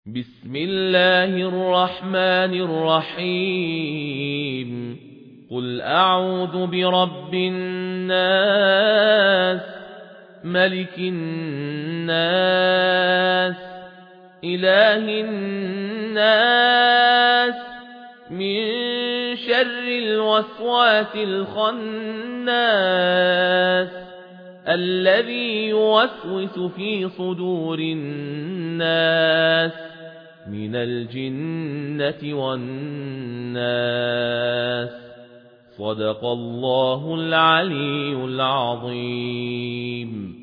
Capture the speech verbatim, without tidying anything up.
بسم الله الرحمن الرحيم قل أعوذ برب الناس ملك الناس إله الناس من شر الوسواس الخناس الذي يوسوس في صدور الناس من الجنة والناس صدق الله العلي العظيم.